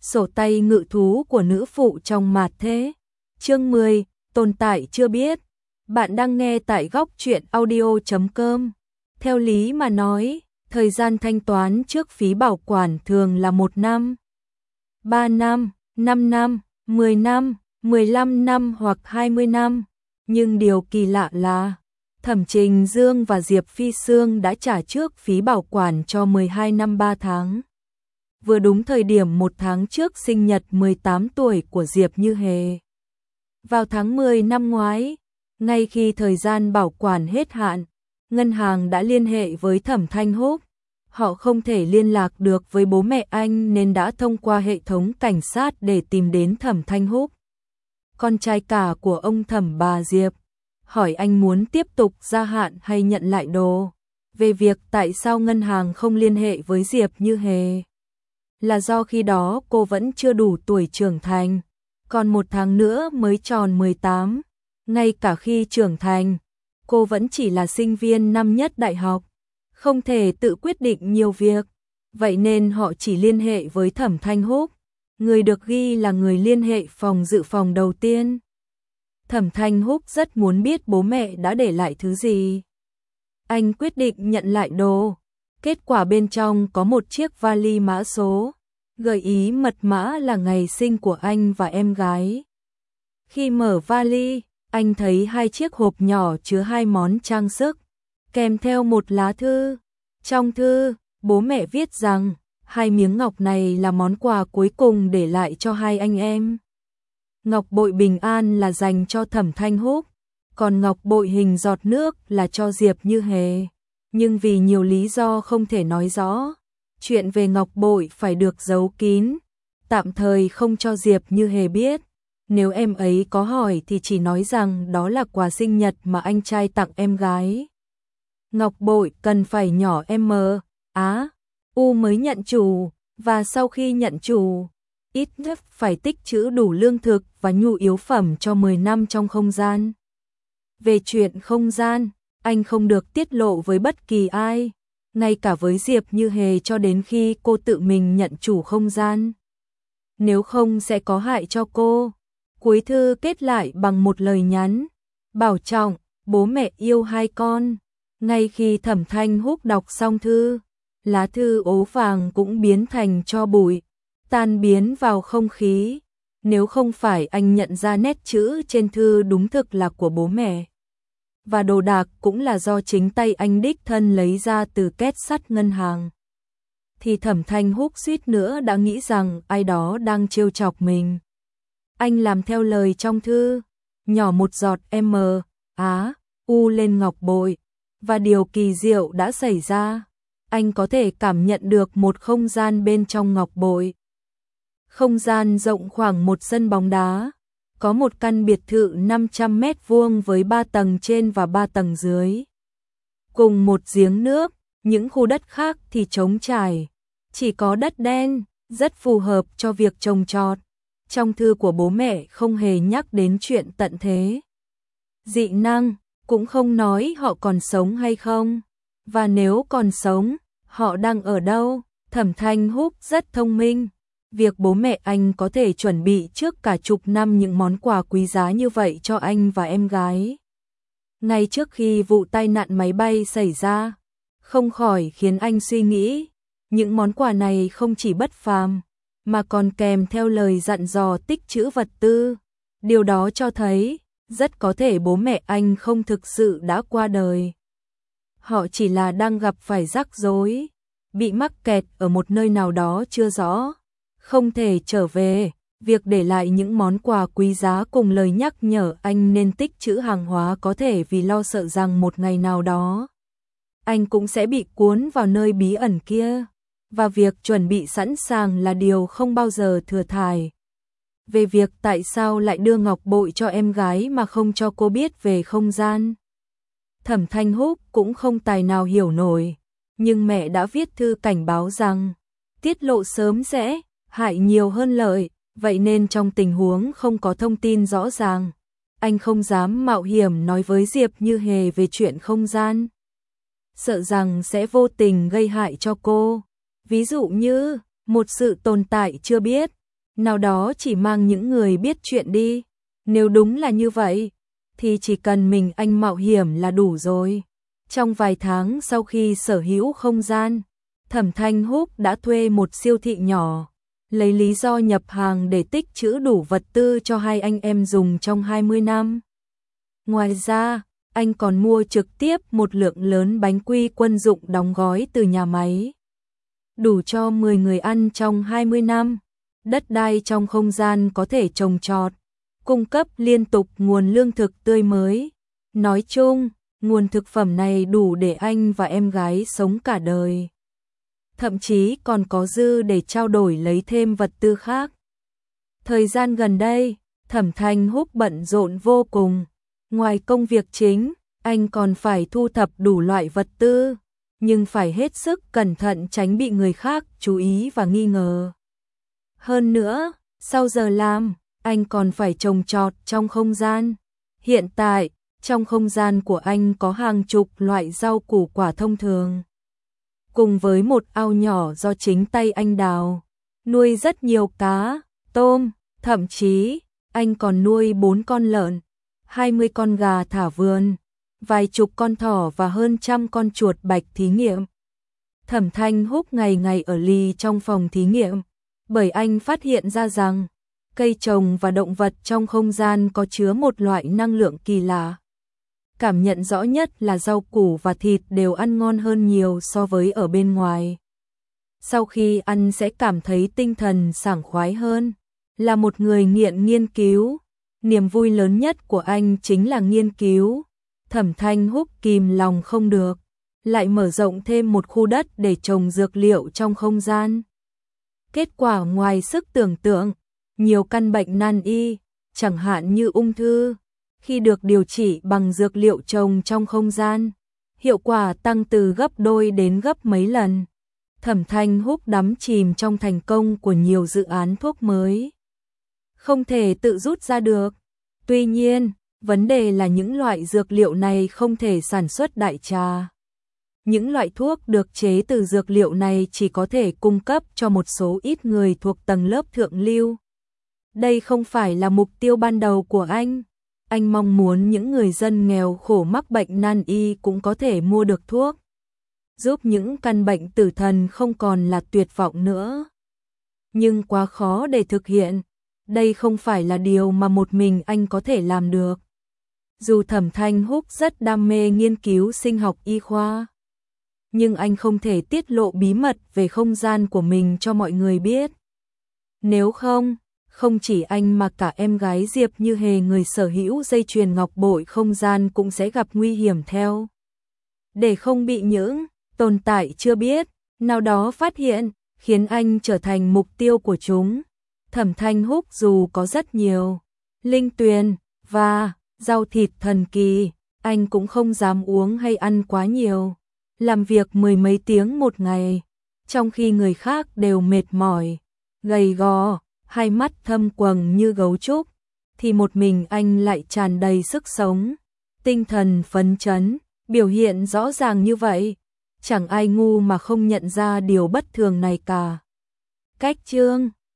Sổ tay ngự thú của nữ phụ trong mạt thế. Chương 10, tồn tại chưa biết. Bạn đang nghe tại góc truyện audio.com. Theo lý mà nói, thời gian thanh toán trước phí bảo quản thường là 1 năm, 3 năm, 5 năm, 10 năm, 15 năm hoặc 20 năm. Nhưng điều kỳ lạ là Thẩm Trình Dương và Diệp Phi Sương đã trả trước phí bảo quản cho 12 năm 3 tháng. Vừa đúng thời điểm 1 tháng trước sinh nhật 18 tuổi của Diệp Như Hề. Vào tháng 10 năm ngoái, ngay khi thời gian bảo quản hết hạn, ngân hàng đã liên hệ với Thẩm Thanh Húc. Họ không thể liên lạc được với bố mẹ anh nên đã thông qua hệ thống cảnh sát để tìm đến Thẩm Thanh Húc, con trai cả của ông Thẩm bà Diệp, hỏi anh muốn tiếp tục gia hạn hay nhận lại đồ. Về việc tại sao ngân hàng không liên hệ với Diệp Như Hề, là do khi đó cô vẫn chưa đủ tuổi trưởng thành, còn 1 tháng nữa mới tròn 18. Ngay cả khi trưởng thành, cô vẫn chỉ là sinh viên năm nhất đại học, không thể tự quyết định nhiều việc. Vậy nên họ chỉ liên hệ với Thẩm Thanh Húc, người được ghi là người liên hệ phòng dự phòng đầu tiên. Thẩm Thanh Húc rất muốn biết bố mẹ đã để lại thứ gì. Anh quyết định nhận lại đồ. Kết quả bên trong có một chiếc vali mã số, gợi ý mật mã là ngày sinh của anh và em gái. Khi mở vali, anh thấy 2 chiếc hộp nhỏ chứa 2 món trang sức, kèm theo một lá thư. Trong thư, bố mẹ viết rằng 2 miếng ngọc này là món quà cuối cùng để lại cho 2 anh em. Ngọc bội bình an là dành cho Thẩm Thanh Húc, còn ngọc bội hình giọt nước là cho Diệp Như Hề. Nhưng vì nhiều lý do không thể nói rõ, chuyện về ngọc bội phải được giấu kín, tạm thời không cho Diệp Như Hề biết. Nếu em ấy có hỏi thì chỉ nói rằng đó là quà sinh nhật mà anh trai tặng em gái. Ngọc bội cần phải nhỏ M, Á, U mới nhận chủ, và sau khi nhận chủ, ít nhất phải tích trữ đủ lương thực và nhu yếu phẩm cho 10 năm trong không gian. Về chuyện không gian, anh không được tiết lộ với bất kỳ ai, ngay cả với Diệp Như Hề cho đến khi cô tự mình nhận chủ không gian. Nếu không sẽ có hại cho cô. Cuối thư kết lại bằng một lời nhắn: bảo trọng, bố mẹ yêu 2 con. Ngay khi Thẩm Thanh Húc đọc xong thư, lá thư ố vàng cũng biến thành tro bụi, tan biến vào không khí. Nếu không phải anh nhận ra nét chữ trên thư đúng thực là của bố mẹ, và đồ đạc cũng là do chính tay anh đích thân lấy ra từ két sắt ngân hàng, thì Thẩm Thanh Húc suýt nữa đã nghĩ rằng ai đó đang trêu chọc mình. Anh làm theo lời trong thư, nhỏ một giọt M, Á, U lên ngọc bội, và điều kỳ diệu đã xảy ra. Anh có thể cảm nhận được một không gian bên trong ngọc bội. Không gian rộng khoảng một sân bóng đá, có một căn biệt thự 500 mét vuông với 3 tầng trên và 3 tầng dưới, cùng một giếng nước. Những khu đất khác thì trống trải, chỉ có đất đen, rất phù hợp cho việc trồng trọt. Trong thư của bố mẹ không hề nhắc đến chuyện tận thế, dị năng, cũng không nói họ còn sống hay không, và nếu còn sống, họ đang ở đâu. Thẩm Thanh Húc rất thông minh. Việc bố mẹ anh có thể chuẩn bị trước cả chục năm những món quà quý giá như vậy cho anh và em gái, ngay trước khi vụ tai nạn máy bay xảy ra, không khỏi khiến anh suy nghĩ, những món quà này không chỉ bất phàm, mà còn kèm theo lời dặn dò tích trữ vật tư. Điều đó cho thấy, rất có thể bố mẹ anh không thực sự đã qua đời. Họ chỉ là đang gặp phải rắc rối, bị mắc kẹt ở một nơi nào đó chưa rõ, không thể trở về. Việc để lại những món quà quý giá cùng lời nhắc nhở anh nên tích trữ hàng hóa có thể vì lo sợ rằng một ngày nào đó anh cũng sẽ bị cuốn vào nơi bí ẩn kia, và việc chuẩn bị sẵn sàng là điều không bao giờ thừa thãi. Về việc tại sao lại đưa ngọc bội cho em gái mà không cho cô biết về không gian, Thẩm Thanh Húc cũng không tài nào hiểu nổi, nhưng mẹ đã viết thư cảnh báo rằng tiết lộ sớm sẽ hại nhiều hơn lợi, vậy nên trong tình huống không có thông tin rõ ràng, anh không dám mạo hiểm nói với Diệp Như Hề về chuyện không gian, sợ rằng sẽ vô tình gây hại cho cô. Ví dụ như một sự tồn tại chưa biết, nào đó chỉ mang những người biết chuyện đi. Nếu đúng là như vậy, thì chỉ cần mình anh mạo hiểm là đủ rồi. Trong vài tháng sau khi sở hữu không gian, Thẩm Thanh Húc đã thuê một siêu thị nhỏ, lấy lý do nhập hàng để tích trữ đủ vật tư cho hai anh em dùng trong 20 năm. Ngoài ra, anh còn mua trực tiếp một lượng lớn bánh quy quân dụng đóng gói từ nhà máy, đủ cho 10 người ăn trong 20 năm. Đất đai trong không gian có thể trồng trọt, cung cấp liên tục nguồn lương thực tươi mới. Nói chung, nguồn thực phẩm này đủ để anh và em gái sống cả đời. Thậm chí còn có dư để trao đổi lấy thêm vật tư khác. Thời gian gần đây, Thẩm Thanh Húc bận rộn vô cùng. Ngoài công việc chính, anh còn phải thu thập đủ loại vật tư, nhưng phải hết sức cẩn thận tránh bị người khác chú ý và nghi ngờ. Hơn nữa, sau giờ làm, anh còn phải trồng trọt trong không gian. Hiện tại, trong không gian của anh có hàng chục loại rau củ quả thông thường, cùng với một ao nhỏ do chính tay anh đào, nuôi rất nhiều cá, tôm, thậm chí anh còn nuôi 4 con lợn, 20 con gà thả vườn, vài chục con thỏ và hơn 100 con chuột bạch thí nghiệm. Thẩm Thanh Húc ngày ngày ở lì trong phòng thí nghiệm, bởi anh phát hiện ra rằng cây trồng và động vật trong không gian có chứa một loại năng lượng kỳ lạ. Cảm nhận rõ nhất là rau củ và thịt đều ăn ngon hơn nhiều so với ở bên ngoài. Sau khi ăn sẽ cảm thấy tinh thần sảng khoái hơn. Là một người nghiện nghiên cứu, niềm vui lớn nhất của anh chính là nghiên cứu. Thẩm Thanh Húc kìm lòng không được, lại mở rộng thêm một khu đất để trồng dược liệu trong không gian. Kết quả ngoài sức tưởng tượng, nhiều căn bệnh nan y, chẳng hạn như ung thư, khi được điều trị bằng dược liệu trồng trong không gian, hiệu quả tăng từ gấp đôi đến gấp mấy lần. Thẩm Thanh Húc đắm chìm trong thành công của nhiều dự án thuốc mới, không thể tự rút ra được. Tuy nhiên, vấn đề là những loại dược liệu này không thể sản xuất đại trà. Những loại thuốc được chế từ dược liệu này chỉ có thể cung cấp cho một số ít người thuộc tầng lớp thượng lưu. Đây không phải là mục tiêu ban đầu của anh. Anh mong muốn những người dân nghèo khổ mắc bệnh nan y cũng có thể mua được thuốc, giúp những căn bệnh tử thần không còn là tuyệt vọng nữa. Nhưng quá khó để thực hiện. Đây không phải là điều mà một mình anh có thể làm được. Dù Thẩm Thanh Húc rất đam mê nghiên cứu sinh học y khoa, nhưng anh không thể tiết lộ bí mật về không gian của mình cho mọi người biết. Nếu không, không chỉ anh mà cả em gái Diệp Như Hề, người sở hữu dây chuyền ngọc bội không gian, cũng sẽ gặp nguy hiểm theo. Để không bị những tồn tại chưa biết nào đó phát hiện, khiến anh trở thành mục tiêu của chúng, Thẩm Thanh Húc dù có rất nhiều linh tuyền và rau thịt thần kỳ, anh cũng không dám uống hay ăn quá nhiều. Làm việc 10 mấy tiếng một ngày, trong khi người khác đều mệt mỏi, gầy gò, hai mắt thâm quầng như gấu trúc, thì một mình anh lại tràn đầy sức sống, tinh thần phấn chấn, biểu hiện rõ ràng như vậy. Chẳng ai ngu mà không nhận ra điều bất thường này cả. Cách chương